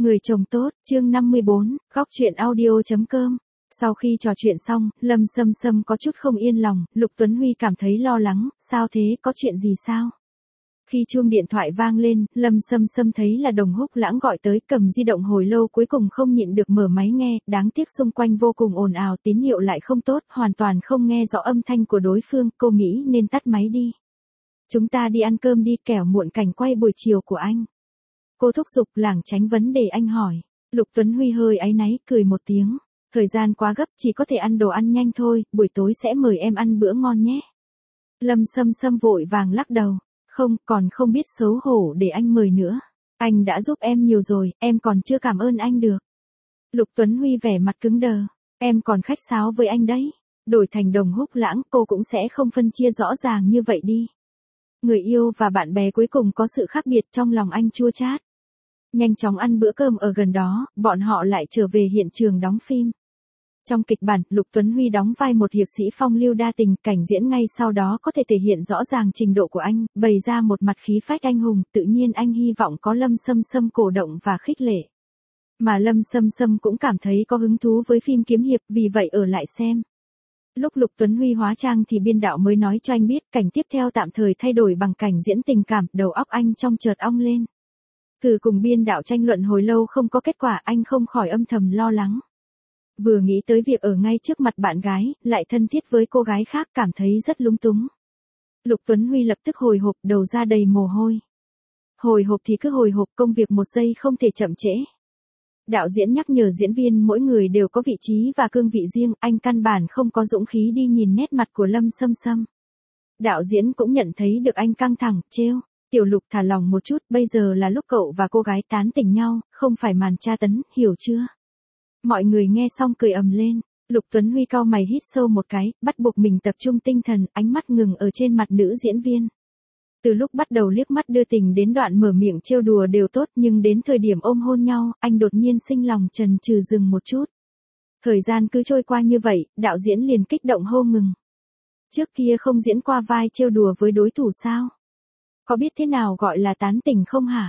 Người chồng tốt, chương 54, góc chuyện audio.com. Sau khi trò chuyện xong, Lâm Sâm Sâm có chút không yên lòng, Lục Tuấn Huy cảm thấy lo lắng, sao thế, có chuyện gì sao? Khi chuông điện thoại vang lên, Lâm Sâm Sâm thấy là Đồng Húc Lãng gọi tới, cầm di động hồi lâu cuối cùng không nhịn được mở máy nghe, đáng tiếc xung quanh vô cùng ồn ào, tín hiệu lại không tốt, hoàn toàn không nghe rõ âm thanh của đối phương, cô nghĩ nên tắt máy đi. Chúng ta đi ăn cơm đi, kẻo muộn cảnh quay buổi chiều của anh. Cô thúc giục, lảng tránh vấn đề anh hỏi. Lục Tuấn Huy hơi áy náy, cười một tiếng. Thời gian quá gấp, chỉ có thể ăn đồ ăn nhanh thôi, buổi tối sẽ mời em ăn bữa ngon nhé. Lâm Sâm Sâm vội vàng lắc đầu. Không, còn không biết xấu hổ để anh mời nữa. Anh đã giúp em nhiều rồi, em còn chưa cảm ơn anh được. Lục Tuấn Huy vẻ mặt cứng đờ. Em còn khách sáo với anh đấy. Đổi thành Đồng Húc Lãng, cô cũng sẽ không phân chia rõ ràng như vậy đi. Người yêu và bạn bè cuối cùng có sự khác biệt, trong lòng anh chua chát. Nhanh chóng ăn bữa cơm ở gần đó, bọn họ lại trở về hiện trường đóng phim. Trong kịch bản, Lục Tuấn Huy đóng vai một hiệp sĩ phong lưu đa tình, cảnh diễn ngay sau đó có thể thể hiện rõ ràng trình độ của anh, bày ra một mặt khí phách anh hùng, tự nhiên anh hy vọng có Lâm Sâm Sâm cổ động và khích lệ. Mà Lâm Sâm Sâm cũng cảm thấy có hứng thú với phim kiếm hiệp, vì vậy ở lại xem. Lúc Lục Tuấn Huy hóa trang thì biên đạo mới nói cho anh biết, cảnh tiếp theo tạm thời thay đổi bằng cảnh diễn tình cảm, đầu óc anh trong chợt ong lên. Từ cùng biên đạo tranh luận hồi lâu không có kết quả, anh không khỏi âm thầm lo lắng. Vừa nghĩ tới việc ở ngay trước mặt bạn gái, lại thân thiết với cô gái khác, cảm thấy rất lúng túng. Lục Tuấn Huy lập tức hồi hộp, đầu ra đầy mồ hôi. Hồi hộp thì cứ hồi hộp, công việc một giây không thể chậm trễ. Đạo diễn nhắc nhở diễn viên mỗi người đều có vị trí và cương vị riêng, anh căn bản không có dũng khí đi nhìn nét mặt của Lâm Sâm Sâm. Đạo diễn cũng nhận thấy được anh căng thẳng, trêu. Tiểu Lục thả lòng một chút, bây giờ là lúc cậu và cô gái tán tỉnh nhau, không phải màn tra tấn, hiểu chưa? Mọi người nghe xong cười ầm lên. Lục Tuấn Huy cau mày hít sâu một cái, bắt buộc mình tập trung tinh thần, ánh mắt ngừng ở trên mặt nữ diễn viên. Từ lúc bắt đầu liếc mắt đưa tình đến đoạn mở miệng trêu đùa đều tốt, nhưng đến thời điểm ôm hôn nhau, anh đột nhiên sinh lòng chần chừ dừng một chút. Thời gian cứ trôi qua như vậy, đạo diễn liền kích động hô ngừng. Trước kia không diễn qua vai trêu đùa với đối thủ sao? Có biết thế nào gọi là tán tỉnh không hả?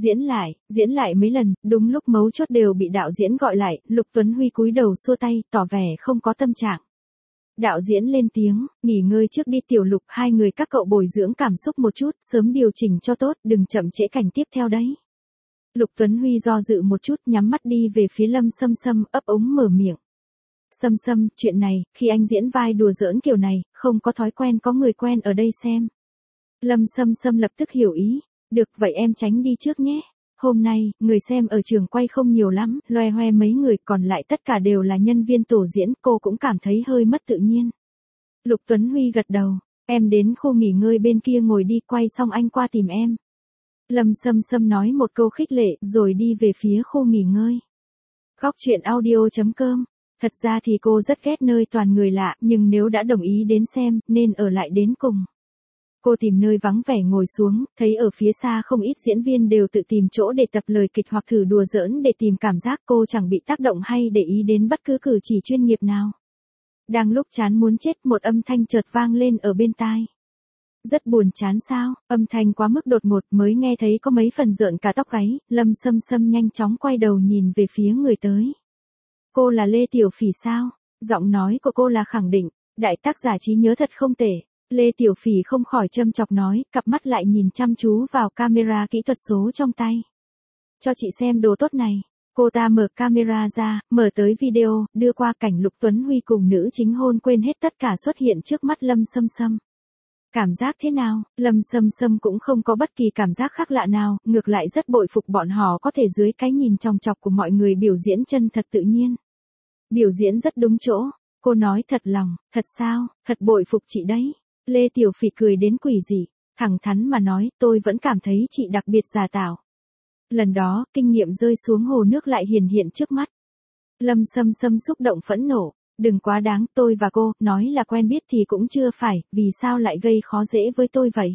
Diễn lại mấy lần, đúng lúc mấu chốt đều bị đạo diễn gọi lại, Lục Tuấn Huy cúi đầu xua tay, tỏ vẻ không có tâm trạng. Đạo diễn lên tiếng, nghỉ ngơi trước đi Tiểu Lục, hai người các cậu bồi dưỡng cảm xúc một chút, sớm điều chỉnh cho tốt, đừng chậm trễ cảnh tiếp theo đấy. Lục Tuấn Huy do dự một chút, nhắm mắt đi về phía Lâm Sâm Sâm, ấp úng mở miệng. Sâm Sâm, chuyện này, khi anh diễn vai đùa giỡn kiểu này, không có thói quen có người quen ở đây xem. Lâm Sâm Sâm lập tức hiểu ý. Được, vậy em tránh đi trước nhé. Hôm nay, người xem ở trường quay không nhiều lắm, loe hoe mấy người, còn lại tất cả đều là nhân viên tổ diễn, cô cũng cảm thấy hơi mất tự nhiên. Lục Tuấn Huy gật đầu, em đến khu nghỉ ngơi bên kia ngồi đi, quay xong anh qua tìm em. Lâm Sâm Sâm nói một câu khích lệ, rồi đi về phía khu nghỉ ngơi. Góc chuyện audio.com. Thật ra thì cô rất ghét nơi toàn người lạ, nhưng nếu đã đồng ý đến xem, nên ở lại đến cùng. Cô tìm nơi vắng vẻ ngồi xuống, thấy ở phía xa không ít diễn viên đều tự tìm chỗ để tập lời kịch hoặc thử đùa giỡn để tìm cảm giác, cô chẳng bị tác động hay để ý đến bất cứ cử chỉ chuyên nghiệp nào. Đang lúc chán muốn chết, một âm thanh chợt vang lên ở bên tai. Rất buồn chán sao? Âm thanh quá mức đột ngột, mới nghe thấy có mấy phần rợn cả tóc gáy, Lâm Sâm Sâm nhanh chóng quay đầu nhìn về phía người tới. Cô là Lê Tiểu Phỉ sao? Giọng nói của cô là khẳng định, đại tác giả trí nhớ thật không tệ. Lê Tiểu Phỉ không khỏi châm chọc nói, cặp mắt lại nhìn chăm chú vào camera kỹ thuật số trong tay. Cho chị xem đồ tốt này. Cô ta mở camera ra, mở tới video, đưa qua cảnh Lục Tuấn Huy cùng nữ chính hôn quên hết tất cả xuất hiện trước mắt Lâm Sâm Sâm. Cảm giác thế nào? Lâm Sâm Sâm cũng không có bất kỳ cảm giác khác lạ nào, ngược lại rất bội phục bọn họ có thể dưới cái nhìn chòng chọc của mọi người biểu diễn chân thật tự nhiên. Biểu diễn rất đúng chỗ. Cô nói thật lòng, thật sao, thật bội phục chị đấy. Lê Tiểu Phỉ cười đến quỷ dị, thẳng thắn mà nói, tôi vẫn cảm thấy chị đặc biệt giả tạo. Lần đó, kinh nghiệm rơi xuống hồ nước lại hiện trước mắt. Lâm Sâm Sâm xúc động phẫn nộ, đừng quá đáng, tôi và cô, nói là quen biết thì cũng chưa phải, vì sao lại gây khó dễ với tôi vậy?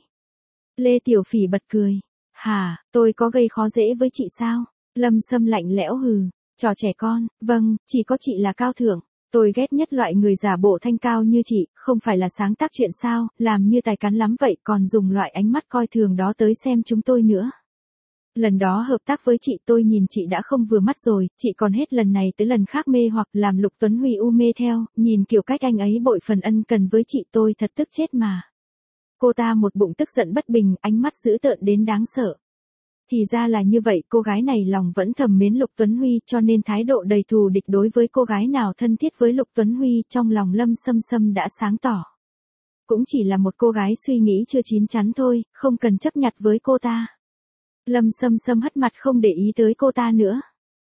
Lê Tiểu Phỉ bật cười, hả, tôi có gây khó dễ với chị sao? Lâm Sâm lạnh lẽo hừ, trò trẻ con, vâng, chỉ có chị là cao thượng. Tôi ghét nhất loại người giả bộ thanh cao như chị, không phải là sáng tác chuyện sao, làm như tài cán lắm vậy, còn dùng loại ánh mắt coi thường đó tới xem chúng tôi nữa. Lần đó hợp tác với chị tôi nhìn chị đã không vừa mắt rồi, chị còn hết lần này tới lần khác mê hoặc làm Lục Tuấn Huy u mê theo, nhìn kiểu cách anh ấy bội phần ân cần với chị tôi thật tức chết mà. Cô ta một bụng tức giận bất bình, ánh mắt dữ tợn đến đáng sợ. Thì ra là như vậy, cô gái này lòng vẫn thầm mến Lục Tuấn Huy cho nên thái độ đầy thù địch đối với cô gái nào thân thiết với Lục Tuấn Huy trong lòng Lâm Sâm Sâm đã sáng tỏ. Cũng chỉ là một cô gái suy nghĩ chưa chín chắn thôi, không cần chấp nhặt với cô ta. Lâm Sâm Sâm hất mặt không để ý tới cô ta nữa.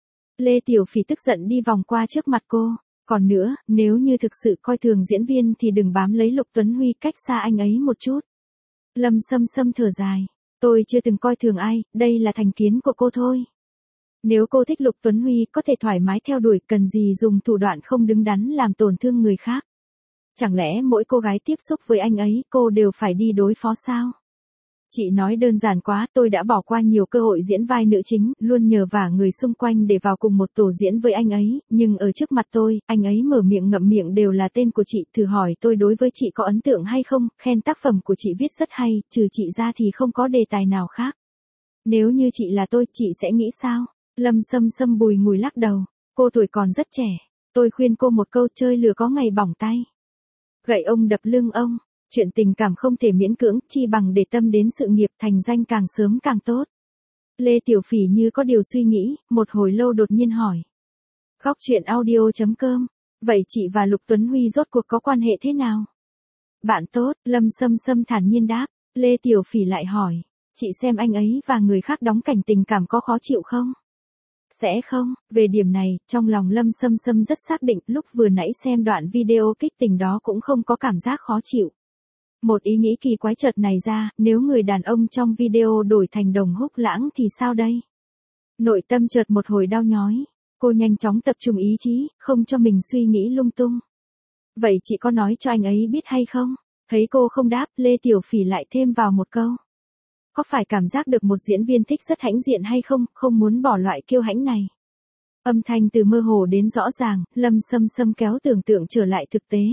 Lê Tiểu Phỉ tức giận đi vòng qua trước mặt cô. Còn nữa, nếu như thực sự coi thường diễn viên thì đừng bám lấy Lục Tuấn Huy, cách xa anh ấy một chút. Lâm Sâm Sâm thở dài. Tôi chưa từng coi thường ai, đây là thành kiến của cô thôi. Nếu cô thích Lục Tuấn Huy có thể thoải mái theo đuổi, cần gì dùng thủ đoạn không đứng đắn làm tổn thương người khác. Chẳng lẽ mỗi cô gái tiếp xúc với anh ấy cô đều phải đi đối phó sao? Chị nói đơn giản quá, tôi đã bỏ qua nhiều cơ hội diễn vai nữ chính, luôn nhờ vả người xung quanh để vào cùng một tổ diễn với anh ấy, nhưng ở trước mặt tôi, anh ấy mở miệng ngậm miệng đều là tên của chị, thử hỏi tôi đối với chị có ấn tượng hay không, khen tác phẩm của chị viết rất hay, trừ chị ra thì không có đề tài nào khác. Nếu như chị là tôi, chị sẽ nghĩ sao? Lâm Sâm Sâm bùi ngùi lắc đầu, cô tuổi còn rất trẻ, tôi khuyên cô một câu, chơi lừa có ngày bỏng tay. Gậy ông đập lưng ông. Chuyện tình cảm không thể miễn cưỡng, chi bằng để tâm đến sự nghiệp, thành danh càng sớm càng tốt. Lê Tiểu Phỉ như có điều suy nghĩ, một hồi lâu đột nhiên hỏi. Góc truyện audio.com. Vậy chị và Lục Tuấn Huy rốt cuộc có quan hệ thế nào? Bạn tốt, Lâm Sâm Sâm thản nhiên đáp. Lê Tiểu Phỉ lại hỏi. Chị xem anh ấy và người khác đóng cảnh tình cảm có khó chịu không? Sẽ không, về điểm này, trong lòng Lâm Sâm Sâm rất xác định, lúc vừa nãy xem đoạn video kích tình đó cũng không có cảm giác khó chịu. Một ý nghĩ kỳ quái chợt này ra, nếu người đàn ông trong video đổi thành Đồng Húc Lãng thì sao đây? Nội tâm chợt một hồi đau nhói, cô nhanh chóng tập trung ý chí, không cho mình suy nghĩ lung tung. Vậy chị có nói cho anh ấy biết hay không? Thấy cô không đáp, Lê Tiểu Phỉ lại thêm vào một câu. Có phải cảm giác được một diễn viên thích rất hãnh diện hay không, không muốn bỏ loại kiêu hãnh này? Âm thanh từ mơ hồ đến rõ ràng, Lâm Sâm Sâm kéo tưởng tượng trở lại thực tế.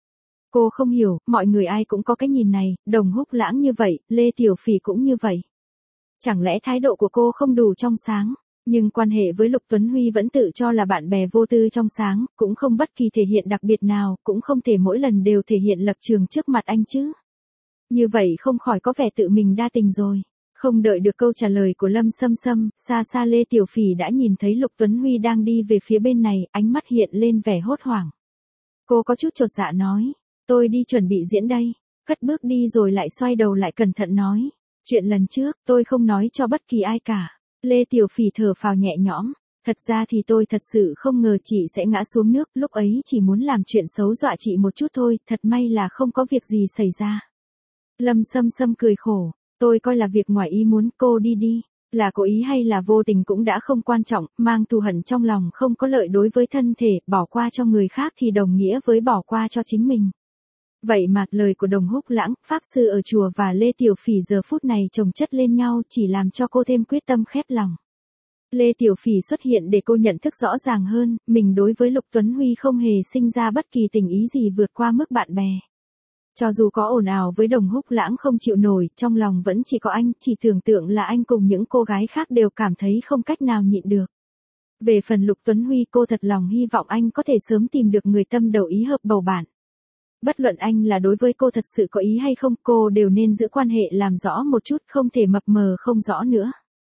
Cô không hiểu, mọi người ai cũng có cái nhìn này, Đồng Húc Lãng như vậy, Lê Tiểu Phỉ cũng như vậy. Chẳng lẽ thái độ của cô không đủ trong sáng, nhưng quan hệ với Lục Tuấn Huy vẫn tự cho là bạn bè vô tư trong sáng, cũng không bất kỳ thể hiện đặc biệt nào, cũng không thể mỗi lần đều thể hiện lập trường trước mặt anh chứ. Như vậy không khỏi có vẻ tự mình đa tình rồi. Không đợi được câu trả lời của Lâm Sâm Sâm, xa xa Lê Tiểu Phỉ đã nhìn thấy Lục Tuấn Huy đang đi về phía bên này, ánh mắt hiện lên vẻ hốt hoảng. Cô có chút chột dạ nói. Tôi đi chuẩn bị diễn đây. Cất bước đi rồi lại xoay đầu lại cẩn thận nói. Chuyện lần trước, tôi không nói cho bất kỳ ai cả. Lê Tiểu Phỉ thở phào nhẹ nhõm. Thật ra thì tôi thật sự không ngờ chị sẽ ngã xuống nước, lúc ấy chỉ muốn làm chuyện xấu dọa chị một chút thôi, thật may là không có việc gì xảy ra. Lâm Sâm Sâm cười khổ. Tôi coi là việc ngoài ý muốn, cô đi đi. Là cố ý hay là vô tình cũng đã không quan trọng, mang thù hận trong lòng không có lợi đối với thân thể, bỏ qua cho người khác thì đồng nghĩa với bỏ qua cho chính mình. Vậy mà lời của Đồng Húc Lãng, Pháp Sư ở chùa và Lê Tiểu Phỉ giờ phút này chồng chất lên nhau chỉ làm cho cô thêm quyết tâm khép lòng. Lê Tiểu Phỉ xuất hiện để cô nhận thức rõ ràng hơn, mình đối với Lục Tuấn Huy không hề sinh ra bất kỳ tình ý gì vượt qua mức bạn bè. Cho dù có ồn ào với Đồng Húc Lãng không chịu nổi, trong lòng vẫn chỉ có anh, chỉ tưởng tượng là anh cùng những cô gái khác đều cảm thấy không cách nào nhịn được. Về phần Lục Tuấn Huy, cô thật lòng hy vọng anh có thể sớm tìm được người tâm đầu ý hợp bầu bạn. Bất luận anh là đối với cô thật sự có ý hay không, cô đều nên giữ quan hệ làm rõ một chút, không thể mập mờ không rõ nữa.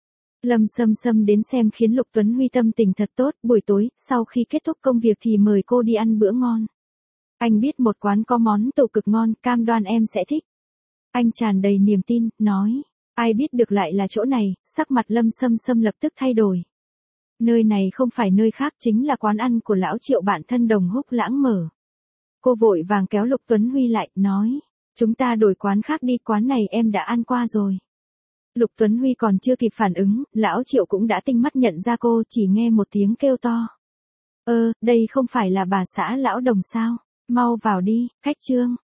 Lâm Sâm Sâm đến xem khiến Lục Tuấn Huy tâm tình thật tốt, buổi tối, sau khi kết thúc công việc thì mời cô đi ăn bữa ngon. Anh biết một quán có món tàu cực ngon, cam đoan em sẽ thích. Anh tràn đầy niềm tin, nói, ai biết được lại là chỗ này, sắc mặt Lâm Sâm Sâm lập tức thay đổi. Nơi này không phải nơi khác, chính là quán ăn của lão Triệu bạn thân Đồng Húc Lãng mở. Cô vội vàng kéo Lục Tuấn Huy lại, nói, chúng ta đổi quán khác đi, quán này em đã ăn qua rồi. Lục Tuấn Huy còn chưa kịp phản ứng, lão Triệu cũng đã tinh mắt nhận ra cô, chỉ nghe một tiếng kêu to. Đây không phải là bà xã lão Đồng sao, mau vào đi, khách trương.